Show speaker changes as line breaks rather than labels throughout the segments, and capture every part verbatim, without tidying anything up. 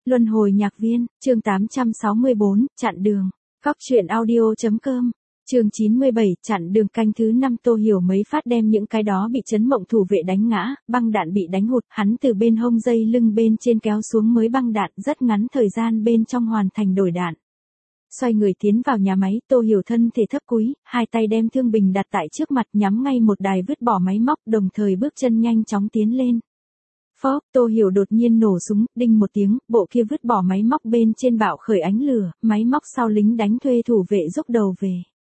Luân hồi nhạc viên, chương tám trăm sáu mươi bốn, chặn đường. Cóc truyện audio.com. Chương chín mươi bảy, chặn đường. Canh thứ năm. Tô Hiểu mấy phát đem những cái đó bị chấn mộng thủ vệ đánh ngã, băng đạn bị đánh hụt, hắn từ bên hông dây lưng bên trên kéo xuống mới băng đạn, rất ngắn thời gian bên trong hoàn thành đổi đạn. Xoay người tiến vào nhà máy, Tô Hiểu thân thể thấp cúi, hai tay đem thương bình đặt tại trước mặt, nhắm ngay một đài vứt bỏ máy móc, đồng thời bước chân nhanh chóng tiến lên. Phốc, Tô Hiểu đột nhiên nổ súng, đinh một tiếng, bộ kia vứt bỏ máy móc bên trên bạo khởi ánh lửa, máy móc sau lính đánh thuê thủ vệ rúc đầu về.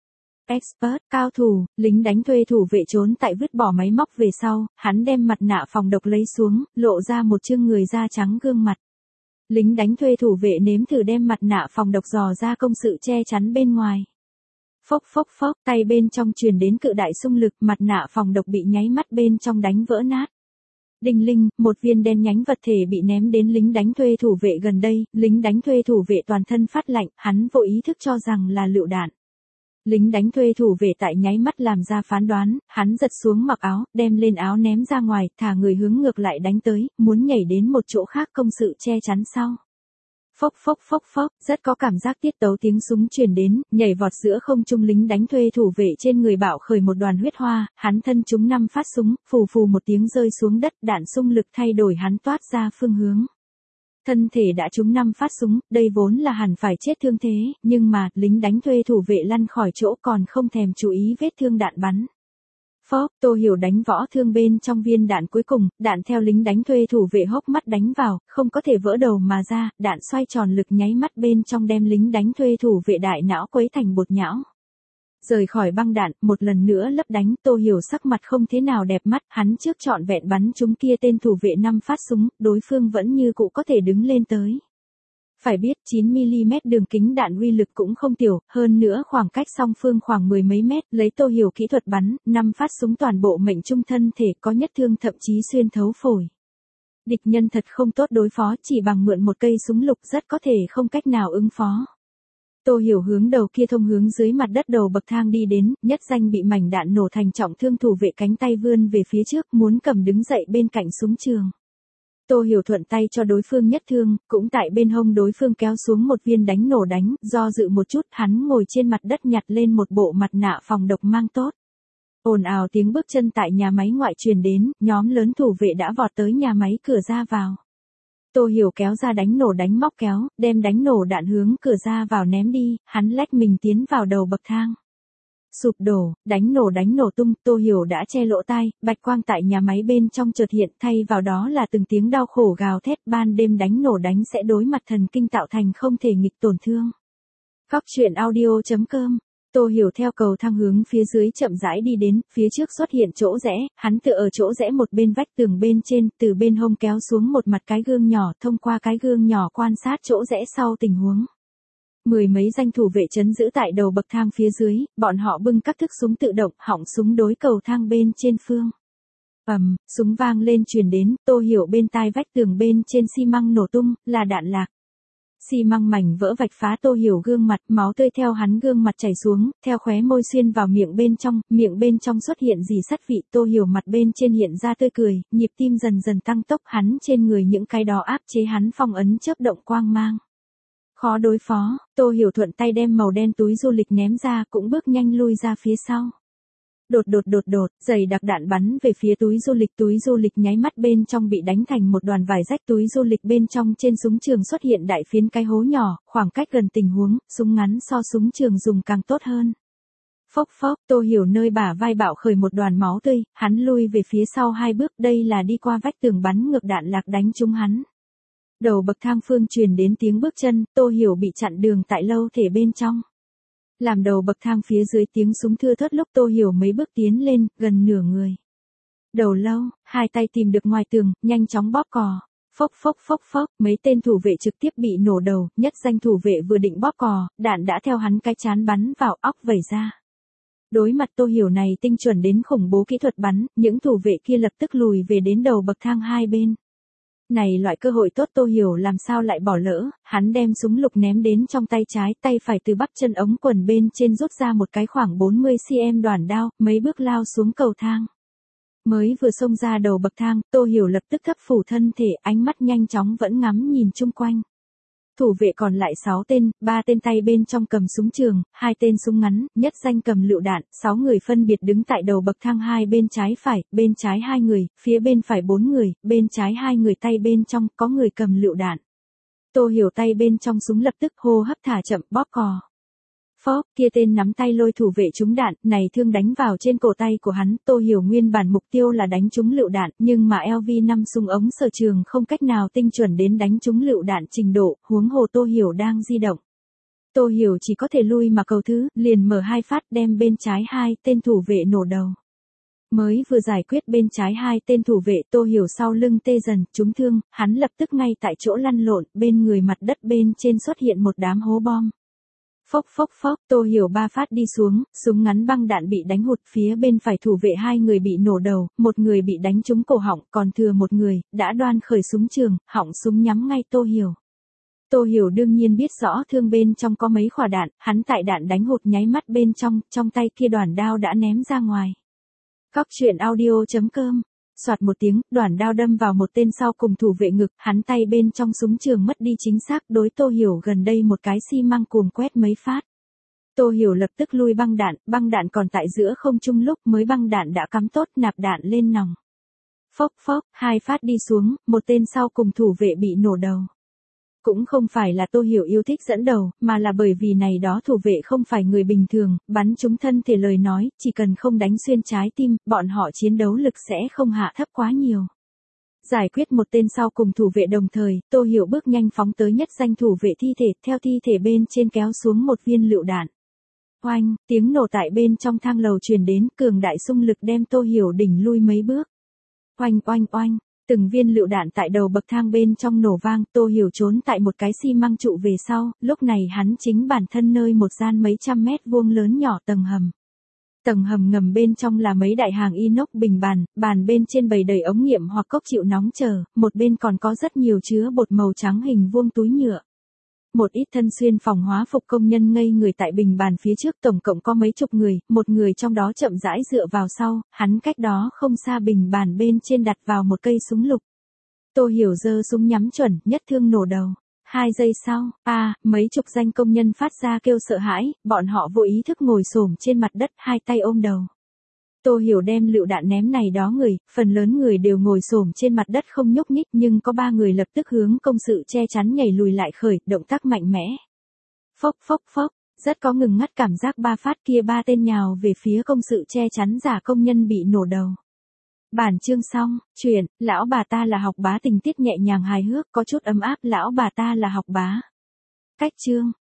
Expert, cao thủ, lính đánh thuê thủ vệ trốn tại vứt bỏ máy móc về sau, hắn đem mặt nạ phòng độc lấy xuống, lộ ra một chương người da trắng gương mặt. Lính đánh thuê thủ vệ nếm thử đem mặt nạ phòng độc dò ra công sự che chắn bên ngoài. Phốc phốc phốc, tay bên trong truyền đến cự đại xung lực, mặt nạ phòng độc bị nháy mắt bên trong đánh vỡ nát. Đinh linh, một viên đen nhánh vật thể bị ném đến lính đánh thuê thủ vệ gần đây, lính đánh thuê thủ vệ toàn thân phát lạnh, hắn vô ý thức cho rằng là lựu đạn. Lính đánh thuê thủ vệ tại nháy mắt làm ra phán đoán, hắn giật xuống mặc áo, đem lên áo ném ra ngoài, thả người hướng ngược lại đánh tới, muốn nhảy đến một chỗ khác công sự che chắn sau. Phốc phốc phốc phốc, rất có cảm giác tiết tấu tiếng súng truyền đến, nhảy vọt giữa không trung lính đánh thuê thủ vệ trên người bạo khởi một đoàn huyết hoa, hắn thân trúng năm phát súng, phù phù một tiếng rơi xuống đất, đạn xung lực thay đổi hắn toát ra phương hướng. Thân thể đã trúng năm phát súng, đây vốn là hẳn phải chết thương thế, nhưng mà, lính đánh thuê thủ vệ lăn khỏi chỗ còn không thèm chú ý vết thương đạn bắn. Phốc, Tô Hiểu đánh võ thương bên trong viên đạn cuối cùng, đạn theo lính đánh thuê thủ vệ hốc mắt đánh vào, không có thể vỡ đầu mà ra, đạn xoay tròn lực nháy mắt bên trong đem lính đánh thuê thủ vệ đại não quấy thành bột nhão. Rời khỏi băng đạn, một lần nữa lấp đánh, Tô Hiểu sắc mặt không thế nào đẹp mắt, hắn trước trọn vẹn bắn chúng kia tên thủ vệ năm phát súng, đối phương vẫn như cũ có thể đứng lên tới. Phải biết chín mi li mét đường kính đạn uy lực cũng không tiểu, hơn nữa khoảng cách song phương khoảng mười mấy mét, lấy Tô Hiểu kỹ thuật bắn, năm phát súng toàn bộ mệnh trung thân thể, có nhất thương thậm chí xuyên thấu phổi. Địch nhân thật không tốt đối phó, chỉ bằng mượn một cây súng lục rất có thể không cách nào ứng phó. Tô Hiểu hướng đầu kia thông hướng dưới mặt đất đầu bậc thang đi đến, nhất danh bị mảnh đạn nổ thành trọng thương thủ vệ cánh tay vươn về phía trước, muốn cầm đứng dậy bên cạnh súng trường. Tô Hiểu thuận tay cho đối phương nhất thương, cũng tại bên hông đối phương kéo xuống một viên đánh nổ đánh, do dự một chút, hắn ngồi trên mặt đất nhặt lên một bộ mặt nạ phòng độc mang tốt. Ồn ào tiếng bước chân tại nhà máy ngoại truyền đến, nhóm lớn thủ vệ đã vọt tới nhà máy cửa ra vào. Tô Hiểu kéo ra đánh nổ đánh móc kéo, đem đánh nổ đạn hướng cửa ra vào ném đi, hắn lách mình tiến vào đầu bậc thang. Sụp đổ, đánh nổ đánh nổ tung, Tô Hiểu đã che lỗ tai, bạch quang tại nhà máy bên trong chợt hiện, thay vào đó là từng tiếng đau khổ gào thét, ban đêm đánh nổ đánh sẽ đối mặt thần kinh tạo thành không thể nghịch tổn thương. Cóc truyện audio.com. Tô Hiểu theo cầu thang hướng phía dưới chậm rãi đi đến, phía trước xuất hiện chỗ rẽ, hắn tựa ở chỗ rẽ một bên vách tường bên trên, từ bên hông kéo xuống một mặt cái gương nhỏ, thông qua cái gương nhỏ quan sát chỗ rẽ sau tình huống. Mười mấy danh thủ vệ trấn giữ tại đầu bậc thang phía dưới, bọn họ bưng các thức súng tự động, họng súng đối cầu thang bên trên phương. Ầm, súng vang lên truyền đến, Tô Hiểu bên tai vách tường bên trên xi măng nổ tung, là đạn lạc. Xi măng mảnh vỡ vạch phá Tô Hiểu gương mặt, máu tươi theo hắn gương mặt chảy xuống, theo khóe môi xuyên vào miệng bên trong, miệng bên trong xuất hiện gì sắt vị, Tô Hiểu mặt bên trên hiện ra tươi cười, nhịp tim dần dần tăng tốc, hắn trên người những cái đó áp chế hắn phong ấn chớp động quang mang. Khó đối phó, Tô Hiểu thuận tay đem màu đen túi du lịch ném ra, cũng bước nhanh lui ra phía sau. Đột đột đột đột, dày đặc đạn bắn về phía túi du lịch, túi du lịch nháy mắt bên trong bị đánh thành một đoàn vải rách, túi du lịch bên trong trên súng trường xuất hiện đại phiến cái hố nhỏ, khoảng cách gần tình huống, súng ngắn so súng trường dùng càng tốt hơn. Phốc phốc, Tô Hiểu nơi bả vai bạo khởi một đoàn máu tươi, hắn lui về phía sau hai bước, đây là đi qua vách tường bắn ngược đạn lạc đánh trúng hắn. Đầu bậc thang phương truyền đến tiếng bước chân, Tô Hiểu bị chặn đường tại lâu thể bên trong. Làm đầu bậc thang phía dưới tiếng súng thưa thớt lúc Tô Hiểu mấy bước tiến lên, gần nửa người. Đầu lâu, hai tay tìm được ngoài tường, nhanh chóng bóp cò. Phốc phốc phốc phốc, mấy tên thủ vệ trực tiếp bị nổ đầu, nhất danh thủ vệ vừa định bóp cò, đạn đã theo hắn cái chán bắn vào óc vẩy ra. Đối mặt Tô Hiểu này tinh chuẩn đến khủng bố kỹ thuật bắn, những thủ vệ kia lập tức lùi về đến đầu bậc thang hai bên. Này loại cơ hội tốt Tô Hiểu làm sao lại bỏ lỡ, hắn đem súng lục ném đến trong tay trái, tay phải từ bắp chân ống quần bên trên rút ra một cái khoảng bốn mươi xăng-ti-mét đoản đao, mấy bước lao xuống cầu thang. Mới vừa xông ra đầu bậc thang, Tô Hiểu lập tức thấp phủ thân thể, ánh mắt nhanh chóng vẫn ngắm nhìn chung quanh. Thủ vệ còn lại sáu tên, ba tên tay bên trong cầm súng trường, hai tên súng ngắn, nhất danh cầm lựu đạn, sáu người phân biệt đứng tại đầu bậc thang hai bên trái phải, bên trái hai người, phía bên phải bốn người, bên trái hai người tay bên trong, có người cầm lựu đạn. Tô Hiểu tay bên trong súng lập tức hô hấp thả chậm bóp cò. Phóp, kia tên nắm tay lôi thủ vệ trúng đạn, này thương đánh vào trên cổ tay của hắn, Tô Hiểu nguyên bản mục tiêu là đánh trúng lựu đạn, nhưng mà L V năm súng ống sở trường không cách nào tinh chuẩn đến đánh trúng lựu đạn trình độ, huống hồ Tô Hiểu đang di động. Tô Hiểu chỉ có thể lui mà cầu thứ, liền mở hai phát đem bên trái hai tên thủ vệ nổ đầu. Mới vừa giải quyết bên trái hai tên thủ vệ, Tô Hiểu sau lưng tê dần, trúng thương, hắn lập tức ngay tại chỗ lăn lộn, bên người mặt đất bên trên xuất hiện một đám hố bom. Phốc phốc phốc, Tô Hiểu ba phát đi xuống, súng ngắn băng đạn bị đánh hụt, phía bên phải thủ vệ hai người bị nổ đầu, một người bị đánh trúng cổ họng, còn thừa một người, đã đoan khởi súng trường, họng súng nhắm ngay Tô Hiểu. Tô Hiểu đương nhiên biết rõ thương bên trong có mấy quả đạn, hắn tại đạn đánh hụt nháy mắt bên trong, trong tay kia đoản đao đã ném ra ngoài. Cóc truyện audio chấm com. Soạt một tiếng, đoản đao đâm vào một tên sau cùng thủ vệ ngực, hắn tay bên trong súng trường mất đi chính xác, đối Tô Hiểu gần đây một cái xi măng cuồng quét mấy phát. Tô Hiểu lập tức lui băng đạn, băng đạn còn tại giữa không trung lúc mới băng đạn đã cắm tốt, nạp đạn lên nòng. Phốc phốc, hai phát đi xuống, một tên sau cùng thủ vệ bị nổ đầu. Cũng không phải là Tô Hiểu yêu thích dẫn đầu, mà là bởi vì này đó thủ vệ không phải người bình thường, bắn trúng thân thể lời nói, chỉ cần không đánh xuyên trái tim, bọn họ chiến đấu lực sẽ không hạ thấp quá nhiều. Giải quyết một tên sau cùng thủ vệ đồng thời, Tô Hiểu bước nhanh phóng tới nhất danh thủ vệ thi thể, theo thi thể bên trên kéo xuống một viên lựu đạn. Oanh, tiếng nổ tại bên trong thang lầu truyền đến, cường đại xung lực đem Tô Hiểu đỉnh lui mấy bước. Oanh oanh oanh. Từng viên lựu đạn tại đầu bậc thang bên trong nổ vang, Tô Hiểu trốn tại một cái xi măng trụ về sau, lúc này hắn chính bản thân nơi một gian mấy trăm mét vuông lớn nhỏ tầng hầm. Tầng hầm ngầm bên trong là mấy đại hàng inox bình bàn, bàn bên trên bày đầy ống nghiệm hoặc cốc chịu nóng chờ, một bên còn có rất nhiều chứa bột màu trắng hình vuông túi nhựa. Một ít thân xuyên phòng hóa phục công nhân ngây người tại bình bàn phía trước, tổng cộng có mấy chục người, một người trong đó chậm rãi dựa vào sau, hắn cách đó không xa bình bàn bên trên đặt vào một cây súng lục. Tô Hiểu giơ súng nhắm chuẩn, nhất thương nổ đầu. Hai giây sau, a, à, mấy chục danh công nhân phát ra kêu sợ hãi, bọn họ vô ý thức ngồi xổm trên mặt đất, hai tay ôm đầu. Tô Hiểu đem lựu đạn ném này đó người, phần lớn người đều ngồi xổm trên mặt đất không nhúc nhích, nhưng có ba người lập tức hướng công sự che chắn nhảy lùi lại khởi, động tác mạnh mẽ. Phốc phốc phốc, rất có ngừng ngắt cảm giác, ba phát kia ba tên nhào về phía công sự che chắn giả công nhân bị nổ đầu. Bản chương xong, truyện, lão bà ta là học bá, tình tiết nhẹ nhàng hài hước, có chút ấm áp, lão bà ta là học bá. Cách chương.